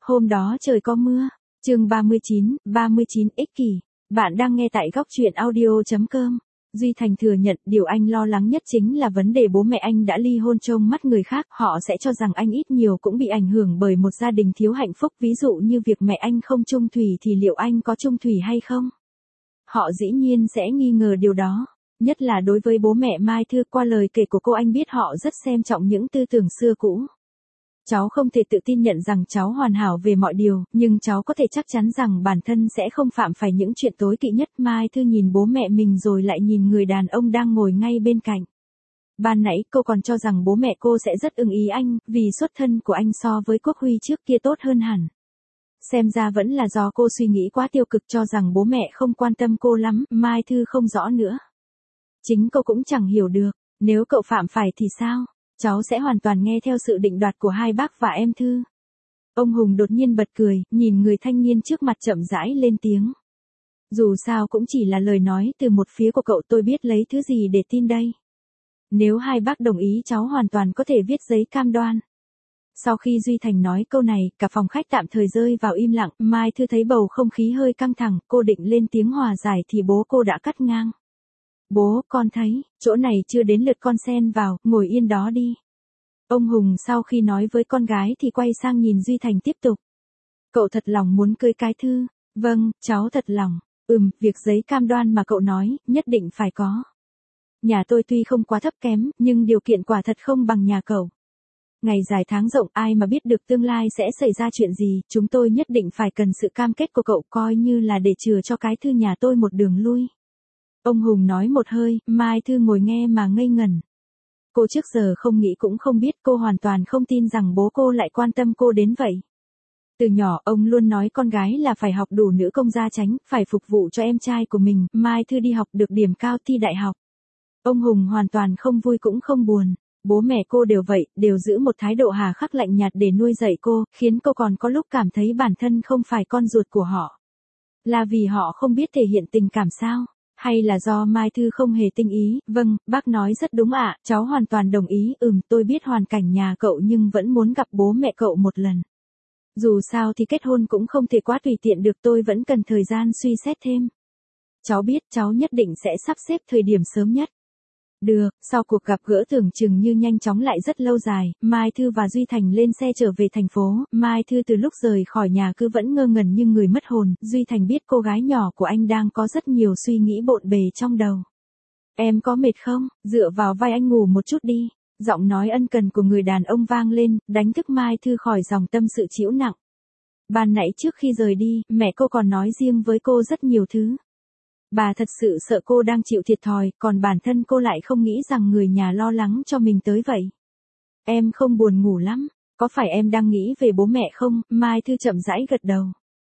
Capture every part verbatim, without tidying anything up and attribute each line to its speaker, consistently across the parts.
Speaker 1: Hôm đó trời có mưa. Chương ba mươi chín, ba mươi chín ích kỷ. Bạn đang nghe tại góc truyện audio chấm com. Duy Thành thừa nhận điều anh lo lắng nhất chính là vấn đề bố mẹ anh đã ly hôn trông mắt người khác. Họ sẽ cho rằng anh ít nhiều cũng bị ảnh hưởng bởi một gia đình thiếu hạnh phúc. Ví dụ như việc mẹ anh không chung thủy thì liệu anh có chung thủy hay không? Họ dĩ nhiên sẽ nghi ngờ điều đó. Nhất là đối với bố mẹ Mai Thư, qua lời kể của cô anh biết họ rất xem trọng những tư tưởng xưa cũ. Cháu không thể tự tin nhận rằng cháu hoàn hảo về mọi điều, nhưng cháu có thể chắc chắn rằng bản thân sẽ không phạm phải những chuyện tối kỵ nhất. Mai Thư nhìn bố mẹ mình rồi lại nhìn người đàn ông đang ngồi ngay bên cạnh. Ban nãy cô còn cho rằng bố mẹ cô sẽ rất ưng ý anh, vì xuất thân của anh so với Quốc Huy trước kia tốt hơn hẳn. Xem ra vẫn là do cô suy nghĩ quá tiêu cực cho rằng bố mẹ không quan tâm cô lắm. Mai Thư không rõ nữa. Chính cô cũng chẳng hiểu được, nếu cậu phạm phải thì sao? Cháu sẽ hoàn toàn nghe theo sự định đoạt của hai bác và em Thư. Ông Hùng đột nhiên bật cười, nhìn người thanh niên trước mặt chậm rãi lên tiếng. Dù sao cũng chỉ là lời nói từ một phía của cậu, tôi biết lấy thứ gì để tin đây. Nếu hai bác đồng ý cháu hoàn toàn có thể viết giấy cam đoan. Sau khi Duy Thành nói câu này, cả phòng khách tạm thời rơi vào im lặng. Mai Thư thấy bầu không khí hơi căng thẳng, cô định lên tiếng hòa giải thì bố cô đã cắt ngang. Bố, con thấy, chỗ này chưa đến lượt con xen vào, ngồi yên đó đi. Ông Hùng sau khi nói với con gái thì quay sang nhìn Duy Thành tiếp tục. Cậu thật lòng muốn cưới cái Thư? Vâng, cháu thật lòng. Ừm, việc giấy cam đoan mà cậu nói, nhất định phải có. Nhà tôi tuy không quá thấp kém, nhưng điều kiện quả thật không bằng nhà cậu. Ngày dài tháng rộng, ai mà biết được tương lai sẽ xảy ra chuyện gì, chúng tôi nhất định phải cần sự cam kết của cậu, coi như là để chừa cho cái Thư nhà tôi một đường lui. Ông Hùng nói một hơi, Mai Thư ngồi nghe mà ngây ngẩn. Cô trước giờ không nghĩ cũng không biết, cô hoàn toàn không tin rằng bố cô lại quan tâm cô đến vậy. Từ nhỏ ông luôn nói con gái là phải học đủ nữ công gia chánh, phải phục vụ cho em trai của mình. Mai Thư đi học được điểm cao thi đại học. Ông Hùng hoàn toàn không vui cũng không buồn. Bố mẹ cô đều vậy, đều giữ một thái độ hà khắc lạnh nhạt để nuôi dạy cô, khiến cô còn có lúc cảm thấy bản thân không phải con ruột của họ. Là vì họ không biết thể hiện tình cảm sao? Hay là do Mai Thư không hề tinh ý? Vâng, bác nói rất đúng ạ, cháu hoàn toàn đồng ý. Ừm, tôi biết hoàn cảnh nhà cậu nhưng vẫn muốn gặp bố mẹ cậu một lần. Dù sao thì kết hôn cũng không thể quá tùy tiện được, tôi vẫn cần thời gian suy xét thêm. Cháu biết, cháu nhất định sẽ sắp xếp thời điểm sớm nhất. Được, sau cuộc gặp gỡ tưởng chừng như nhanh chóng lại rất lâu dài, Mai Thư và Duy Thành lên xe trở về thành phố. Mai Thư từ lúc rời khỏi nhà cứ vẫn ngơ ngẩn như người mất hồn. Duy Thành biết cô gái nhỏ của anh đang có rất nhiều suy nghĩ bộn bề trong đầu. Em có mệt không? Dựa vào vai anh ngủ một chút đi. Giọng nói ân cần của người đàn ông vang lên, đánh thức Mai Thư khỏi dòng tâm sự trĩu nặng. Ban nãy trước khi rời đi, mẹ cô còn nói riêng với cô rất nhiều thứ. Bà thật sự sợ cô đang chịu thiệt thòi, còn bản thân cô lại không nghĩ rằng người nhà lo lắng cho mình tới vậy. Em không buồn ngủ lắm, có phải em đang nghĩ về bố mẹ không? Mai Thư chậm rãi gật đầu.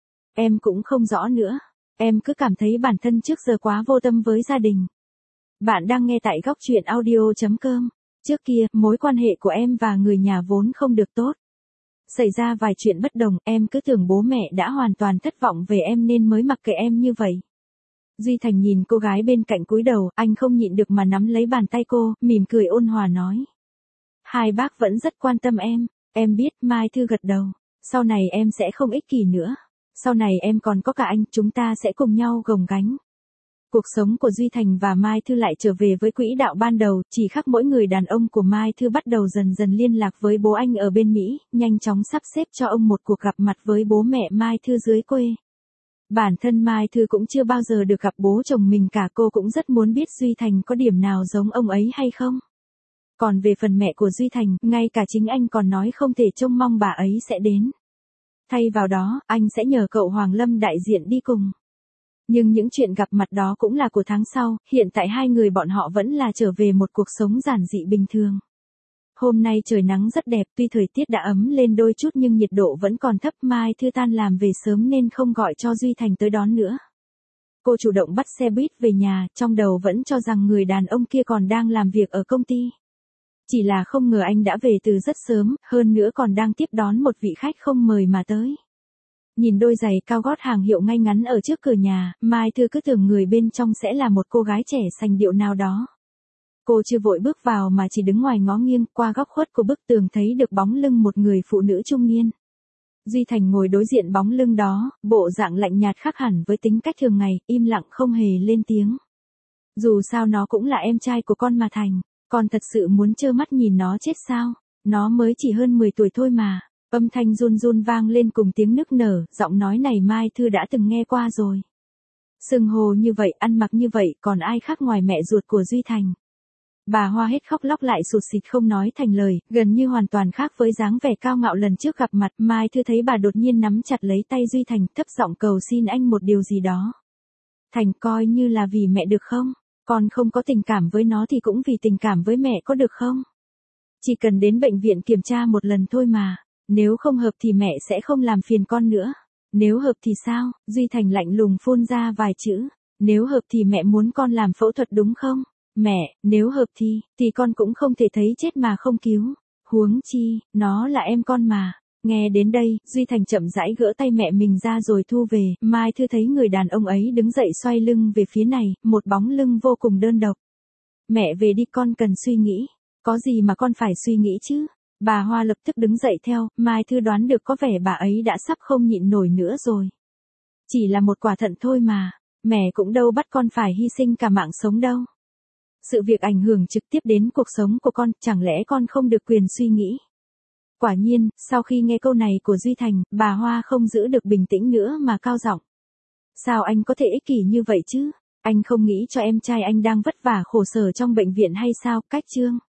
Speaker 1: Em cũng không rõ nữa, em cứ cảm thấy bản thân trước giờ quá vô tâm với gia đình. Bạn đang nghe tại góc truyện audio chấm com. Trước kia, mối quan hệ của em và người nhà vốn không được tốt. Xảy ra vài chuyện bất đồng, em cứ tưởng bố mẹ đã hoàn toàn thất vọng về em nên mới mặc kệ em như vậy. Duy Thành nhìn cô gái bên cạnh cúi đầu, anh không nhịn được mà nắm lấy bàn tay cô, mỉm cười ôn hòa nói. Hai bác vẫn rất quan tâm em, em biết. Mai Thư gật đầu. Sau này em sẽ không ích kỷ nữa. Sau này em còn có cả anh, chúng ta sẽ cùng nhau gồng gánh. Cuộc sống của Duy Thành và Mai Thư lại trở về với quỹ đạo ban đầu, chỉ khác mỗi người đàn ông của Mai Thư bắt đầu dần dần liên lạc với bố anh ở bên Mỹ, nhanh chóng sắp xếp cho ông một cuộc gặp mặt với bố mẹ Mai Thư dưới quê. Bản thân Mai Thư cũng chưa bao giờ được gặp bố chồng mình cả, cô cũng rất muốn biết Duy Thành có điểm nào giống ông ấy hay không. Còn về phần mẹ của Duy Thành, ngay cả chính anh còn nói không thể trông mong bà ấy sẽ đến. Thay vào đó, anh sẽ nhờ cậu Hoàng Lâm đại diện đi cùng. Nhưng những chuyện gặp mặt đó cũng là của tháng sau, hiện tại hai người bọn họ vẫn là trở về một cuộc sống giản dị bình thường. Hôm nay trời nắng rất đẹp, tuy thời tiết đã ấm lên đôi chút nhưng nhiệt độ vẫn còn thấp. Mai Thư tan làm về sớm nên không gọi cho Duy Thành tới đón nữa. Cô chủ động bắt xe buýt về nhà, trong đầu vẫn cho rằng người đàn ông kia còn đang làm việc ở công ty. Chỉ là không ngờ anh đã về từ rất sớm, hơn nữa còn đang tiếp đón một vị khách không mời mà tới. Nhìn đôi giày cao gót hàng hiệu ngay ngắn ở trước cửa nhà, Mai Thư cứ tưởng người bên trong sẽ là một cô gái trẻ sành điệu nào đó. Cô chưa vội bước vào mà chỉ đứng ngoài ngó nghiêng, qua góc khuất của bức tường thấy được bóng lưng một người phụ nữ trung niên. Duy Thành ngồi đối diện bóng lưng đó, bộ dạng lạnh nhạt khác hẳn với tính cách thường ngày, im lặng không hề lên tiếng. Dù sao nó cũng là em trai của con mà Thành, con thật sự muốn trơ mắt nhìn nó chết sao? Nó mới chỉ hơn mười tuổi thôi mà. Âm thanh run run vang lên cùng tiếng nức nở, giọng nói này Mai Thư đã từng nghe qua rồi. Xưng hô như vậy, ăn mặc như vậy, còn ai khác ngoài mẹ ruột của Duy Thành. Bà Hoa hết khóc lóc lại sụt sịt không nói thành lời, gần như hoàn toàn khác với dáng vẻ cao ngạo lần trước gặp mặt. Mai Thư thấy bà đột nhiên nắm chặt lấy tay Duy Thành, thấp giọng cầu xin anh một điều gì đó. Thành, coi như là vì mẹ được không? Con không có tình cảm với nó thì cũng vì tình cảm với mẹ có được không? Chỉ cần đến bệnh viện kiểm tra một lần thôi mà. Nếu không hợp thì mẹ sẽ không làm phiền con nữa. Nếu hợp thì sao? Duy Thành lạnh lùng phun ra vài chữ. Nếu hợp thì mẹ muốn con làm phẫu thuật đúng không? Mẹ, nếu hợp thì, thì con cũng không thể thấy chết mà không cứu. Huống chi, nó là em con mà. Nghe đến đây, Duy Thành chậm rãi gỡ tay mẹ mình ra rồi thu về. Mai Thư thấy người đàn ông ấy đứng dậy xoay lưng về phía này, một bóng lưng vô cùng đơn độc. Mẹ về đi, con cần suy nghĩ. Có gì mà con phải suy nghĩ chứ? Bà Hoa lập tức đứng dậy theo, Mai Thư đoán được có vẻ bà ấy đã sắp không nhịn nổi nữa rồi. Chỉ là một quả thận thôi mà, mẹ cũng đâu bắt con phải hy sinh cả mạng sống đâu. Sự việc ảnh hưởng trực tiếp đến cuộc sống của con, chẳng lẽ con không được quyền suy nghĩ? Quả nhiên, sau khi nghe câu này của Duy Thành, bà Hoa không giữ được bình tĩnh nữa mà cao giọng. Sao anh có thể ích kỷ như vậy chứ? Anh không nghĩ cho em trai anh đang vất vả khổ sở trong bệnh viện hay sao? Cách chương